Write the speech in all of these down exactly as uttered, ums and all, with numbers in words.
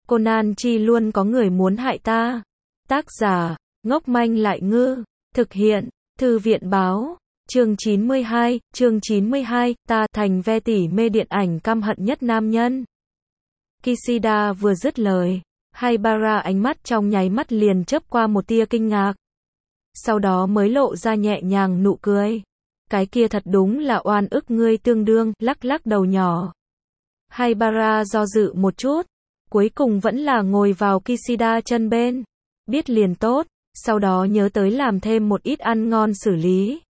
Conan chi luôn có người muốn hại ta. Tác giả, ngốc manh lại ngư. Thực hiện, Thư viện báo. Chương chín mươi hai, chương chín mươi hai, ta thành ve tỉ mê điện ảnh căm hận nhất nam nhân. Kishida vừa dứt lời, Haibara ánh mắt trong nháy mắt liền chớp qua một tia kinh ngạc. Sau đó mới lộ ra nhẹ nhàng nụ cười. Cái kia thật đúng là oan ức ngươi tương đương, lắc lắc đầu nhỏ. Haibara do dự một chút, cuối cùng vẫn là ngồi vào Kishida chân bên. Biết liền tốt, sau đó nhớ tới làm thêm một ít ăn ngon xử lý.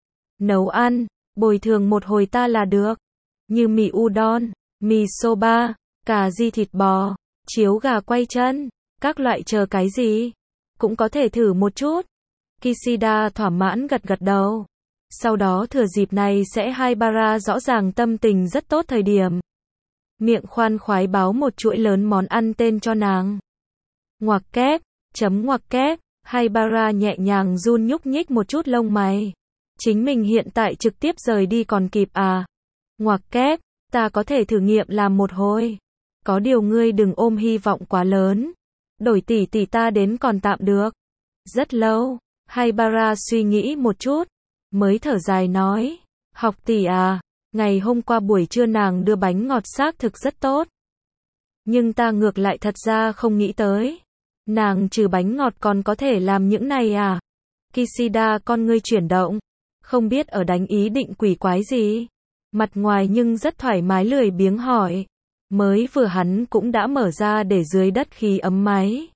Nấu ăn, bồi thường một hồi ta là được. Như mì udon, mì soba, cà ri thịt bò, chiếu gà quay chân, các loại chờ cái gì. Cũng có thể thử một chút. Kishida thỏa mãn gật gật đầu. Sau đó thừa dịp này sẽ Haibara rõ ràng tâm tình rất tốt thời điểm. Miệng khoan khoái báo một chuỗi lớn món ăn tên cho nàng. Ngoặc kép, chấm ngoặc kép, Haibara nhẹ nhàng run nhúc nhích một chút lông mày. Chính mình hiện tại trực tiếp rời đi còn kịp à? Ngoặc kép, ta có thể thử nghiệm làm một hồi. Có điều ngươi đừng ôm hy vọng quá lớn. Đổi tỷ tỷ ta đến còn tạm được. Rất lâu, Haibara suy nghĩ một chút, mới thở dài nói, học tỷ à, ngày hôm qua buổi trưa nàng đưa bánh ngọt xác thực rất tốt. Nhưng ta ngược lại thật ra không nghĩ tới. Nàng trừ bánh ngọt còn có thể làm những này à? Kishida con ngươi chuyển động, không biết ở đánh ý định quỷ quái gì. Mặt ngoài nhưng rất thoải mái lười biếng hỏi. Mới vừa hắn cũng đã mở ra để dưới đất khí ấm máy.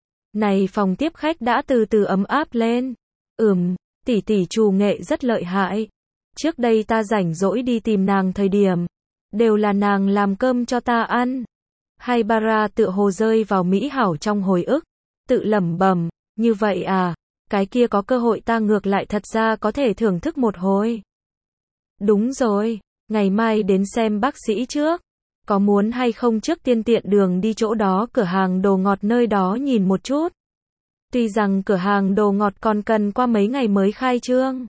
Này phòng tiếp khách đã từ từ ấm áp lên. Ừm, tỷ tỷ trù nghệ rất lợi hại. Trước đây ta rảnh rỗi đi tìm nàng thời điểm, đều là nàng làm cơm cho ta ăn. Haibara tựa hồ rơi vào mỹ hảo trong hồi ức, tự lẩm bẩm, như vậy à, cái kia có cơ hội ta ngược lại thật ra có thể thưởng thức một hồi. Đúng rồi, ngày mai đến xem bác sĩ trước. Có muốn hay không trước tiên tiện đường đi chỗ đó cửa hàng đồ ngọt nơi đó nhìn một chút. Tuy rằng cửa hàng đồ ngọt còn cần qua mấy ngày mới khai trương.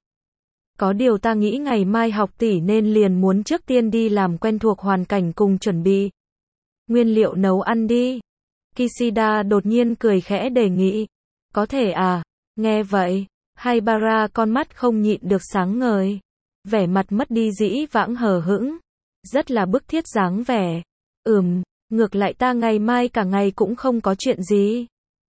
Có điều ta nghĩ ngày mai học tỷ nên liền muốn trước tiên đi làm quen thuộc hoàn cảnh cùng chuẩn bị nguyên liệu nấu ăn đi. Kishida đột nhiên cười khẽ đề nghị. Có thể à? Nghe vậy, Haibara con mắt không nhịn được sáng ngời. Vẻ mặt mất đi dĩ vãng hờ hững. Rất là bức thiết dáng vẻ. Ừm, ngược lại ta ngày mai cả ngày cũng không có chuyện gì.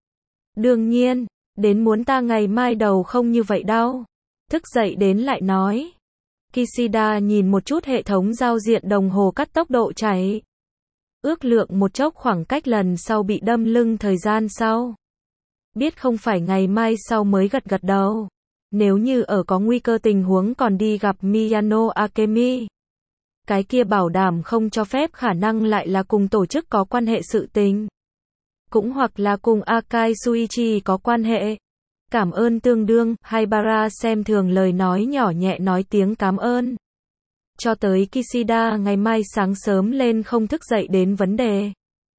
Đương nhiên, đến muốn ta ngày mai đầu không như vậy đâu. Thức dậy đến lại nói. Kishida nhìn một chút hệ thống giao diện đồng hồ cắt tốc độ chạy. Ước lượng một chốc khoảng cách lần sau bị đâm lưng thời gian sau. Biết không phải ngày mai sau mới gật gật đầu. Nếu như ở có nguy cơ tình huống còn đi gặp Miyano Akemi. Cái kia bảo đảm không cho phép khả năng lại là cùng tổ chức có quan hệ sự tình. Cũng hoặc là cùng Akai Suichi có quan hệ. Cảm ơn tương đương, Haibara xem thường lời nói nhỏ nhẹ nói tiếng cảm ơn. Cho tới Kishida ngày mai sáng sớm lên không thức dậy đến vấn đề.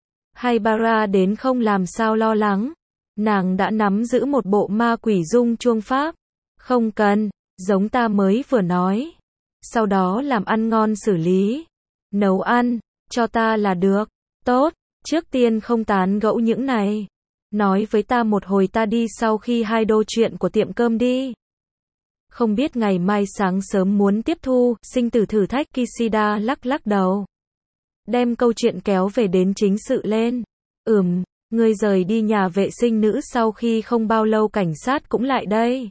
Haibara đến không làm sao lo lắng. Nàng đã nắm giữ một bộ ma quỷ dung chuông pháp. Không cần, giống ta mới vừa nói. Sau đó làm ăn ngon xử lý. Nấu ăn, cho ta là được. Tốt, trước tiên không tán gẫu những này. Nói với ta một hồi ta đi sau khi hai đô chuyện của tiệm cơm đi. Không biết ngày mai sáng sớm muốn tiếp thu, sinh tử thử thách. Kishida lắc lắc đầu. Đem câu chuyện kéo về đến chính sự lên. Ừm, ngươi rời đi nhà vệ sinh nữ sau khi không bao lâu cảnh sát cũng lại đây.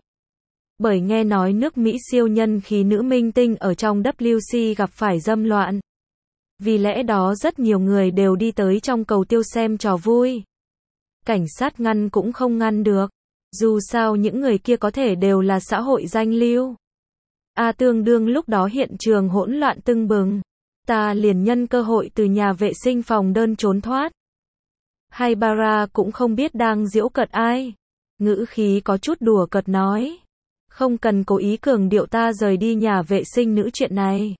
Bởi nghe nói nước Mỹ siêu nhân khí nữ minh tinh ở trong W C gặp phải dâm loạn. Vì lẽ đó rất nhiều người đều đi tới trong cầu tiêu xem trò vui. Cảnh sát ngăn cũng không ngăn được. Dù sao những người kia có thể đều là xã hội danh lưu. A tương đương lúc đó hiện trường hỗn loạn tưng bừng. Ta liền nhân cơ hội từ nhà vệ sinh phòng đơn trốn thoát. Haibara cũng không biết đang giễu cợt ai. Ngữ khí có chút đùa cợt nói. Không cần cố ý cường điệu ta rời đi nhà vệ sinh nữ chuyện này.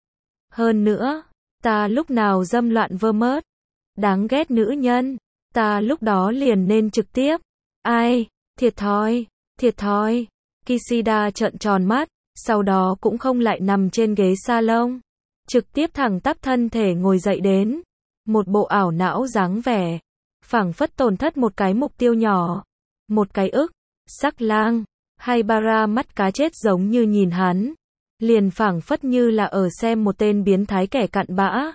Hơn nữa, ta lúc nào dâm loạn vơ mớt. Đáng ghét nữ nhân. Ta lúc đó liền nên trực tiếp. Ai, thiệt thòi, thiệt thòi. Kishida trợn tròn mắt, sau đó cũng không lại nằm trên ghế salon. Trực tiếp thẳng tắp thân thể ngồi dậy đến. Một bộ ảo não dáng vẻ. phảng phất tổn thất một cái mục tiêu nhỏ. Một cái ức. Sắc lang. Haibara mắt cá chết giống như nhìn hắn. Liền phảng phất như là ở xem một tên biến thái kẻ cặn bã.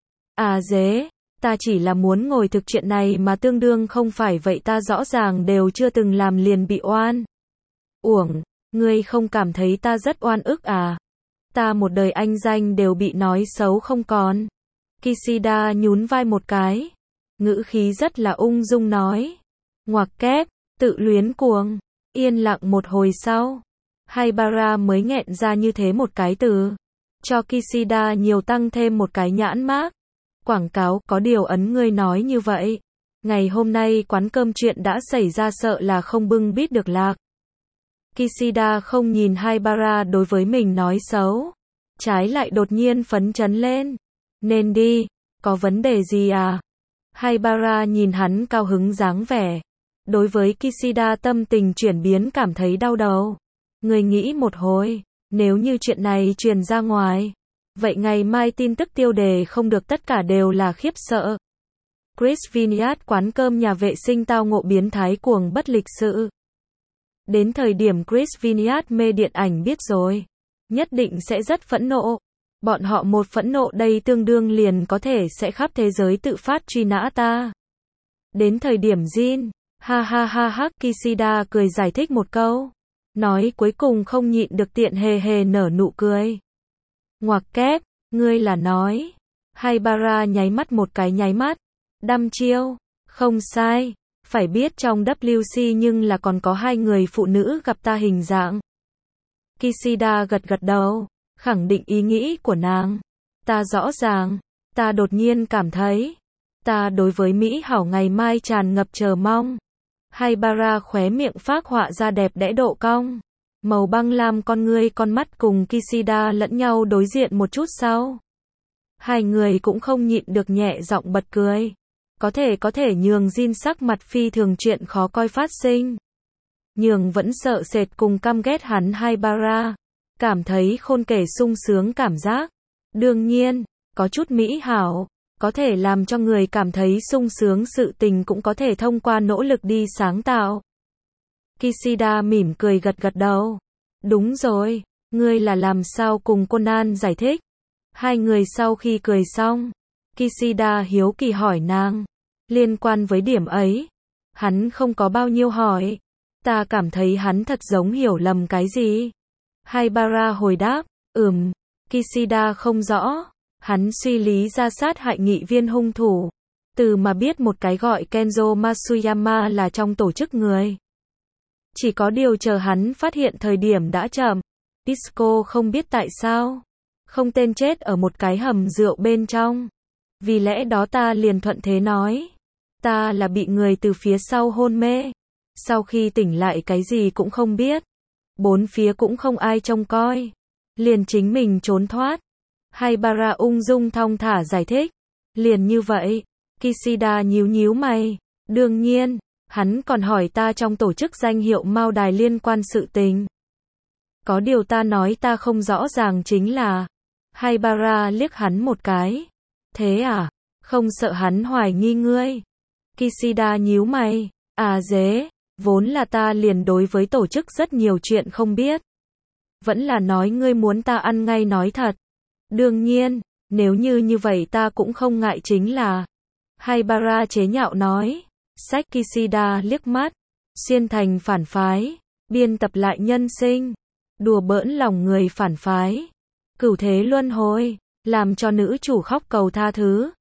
À dế, ta chỉ là muốn ngồi thực chuyện này mà tương đương không phải vậy ta rõ ràng đều chưa từng làm liền bị oan. Uổng, ngươi không cảm thấy ta rất oan ức à? Ta một đời anh danh đều bị nói xấu không còn. Kishida nhún vai một cái. Ngữ khí rất là ung dung nói. Ngoặc kép, tự luyến cuồng. Yên lặng một hồi sau. Haibara mới nghẹn ra như thế một cái từ. Cho Kishida nhiều tăng thêm một cái nhãn mác. Quảng cáo, có điều ấn ngươi nói như vậy. Ngày hôm nay quán cơm chuyện đã xảy ra sợ là không bưng bít được lạc. Kishida không nhìn Haibara đối với mình nói xấu. Trái lại đột nhiên phấn chấn lên. Nên đi, có vấn đề gì à? Haibara nhìn hắn cao hứng dáng vẻ. Đối với Kishida tâm tình chuyển biến cảm thấy đau đầu. Người nghĩ một hồi, nếu như chuyện này truyền ra ngoài, vậy ngày mai tin tức tiêu đề không được tất cả đều là khiếp sợ. Chris Vineyard quán cơm nhà vệ sinh tao ngộ biến thái cuồng bất lịch sự. Đến thời điểm Chris Vineyard mê điện ảnh biết rồi, nhất định sẽ rất phẫn nộ. Bọn họ một phẫn nộ đây tương đương liền có thể sẽ khắp thế giới tự phát truy nã ta. Đến thời điểm Jin, ha ha ha ha, Kishida cười giải thích một câu. Nói cuối cùng không nhịn được tiện hề hề nở nụ cười. Ngoặc kép, ngươi là nói. Haibara nháy mắt một cái nháy mắt. Đăm chiêu, không sai. Phải biết trong W C nhưng là còn có hai người phụ nữ gặp ta hình dạng. Kishida gật gật đầu, khẳng định ý nghĩ của nàng. Ta rõ ràng, ta đột nhiên cảm thấy, ta đối với Mỹ hảo ngày mai tràn ngập chờ mong. Haibara khóe miệng phác họa ra đẹp đẽ độ cong. Màu băng lam con ngươi con mắt cùng Kishida lẫn nhau đối diện một chút sau. Hai người cũng không nhịn được nhẹ giọng bật cười. Có thể có thể nhường Jin sắc mặt phi thường chuyện khó coi phát sinh. Nhường vẫn sợ sệt cùng căm ghét hắn Haibara. Cảm thấy khôn kể sung sướng cảm giác. Đương nhiên, có chút mỹ hảo. Có thể làm cho người cảm thấy sung sướng sự tình cũng có thể thông qua nỗ lực đi sáng tạo. Kishida mỉm cười gật gật đầu. Đúng rồi, ngươi là làm sao cùng Conan giải thích? Hai người sau khi cười xong, Kishida hiếu kỳ hỏi nàng. Liên quan với điểm ấy, hắn không có bao nhiêu hỏi. Ta cảm thấy hắn thật giống hiểu lầm cái gì. Haibara hồi đáp, ừm, Kishida không rõ. Hắn suy lý ra sát hại nghị viên hung thủ. Từ mà biết một cái gọi Kenzo Matsuyama là trong tổ chức người. Chỉ có điều chờ hắn phát hiện thời điểm đã chậm. Disco không biết tại sao. Không tên chết ở một cái hầm rượu bên trong. Vì lẽ đó ta liền thuận thế nói. Ta là bị người từ phía sau hôn mê. Sau khi tỉnh lại cái gì cũng không biết. Bốn phía cũng không ai trông coi. Liền chính mình trốn thoát. Haibara ung dung thong thả giải thích. Liền như vậy. Kishida nhíu nhíu mày. Đương nhiên, hắn còn hỏi ta trong tổ chức danh hiệu Mao Đài liên quan sự tình. Có điều ta nói ta không rõ ràng chính là. Haibara liếc hắn một cái. Thế à? Không sợ hắn hoài nghi ngươi? Kishida nhíu mày. À dế, vốn là ta liền đối với tổ chức rất nhiều chuyện không biết. Vẫn là nói ngươi muốn ta ăn ngay nói thật. Đương nhiên, nếu như như vậy ta cũng không ngại chính là. Haibara chế nhạo nói. Sách Kishida liếc mắt. Xuyên thành phản phái. Biên tập lại nhân sinh. Đùa bỡn lòng người phản phái. Cửu thế luân hồi. Làm cho nữ chủ khóc cầu tha thứ.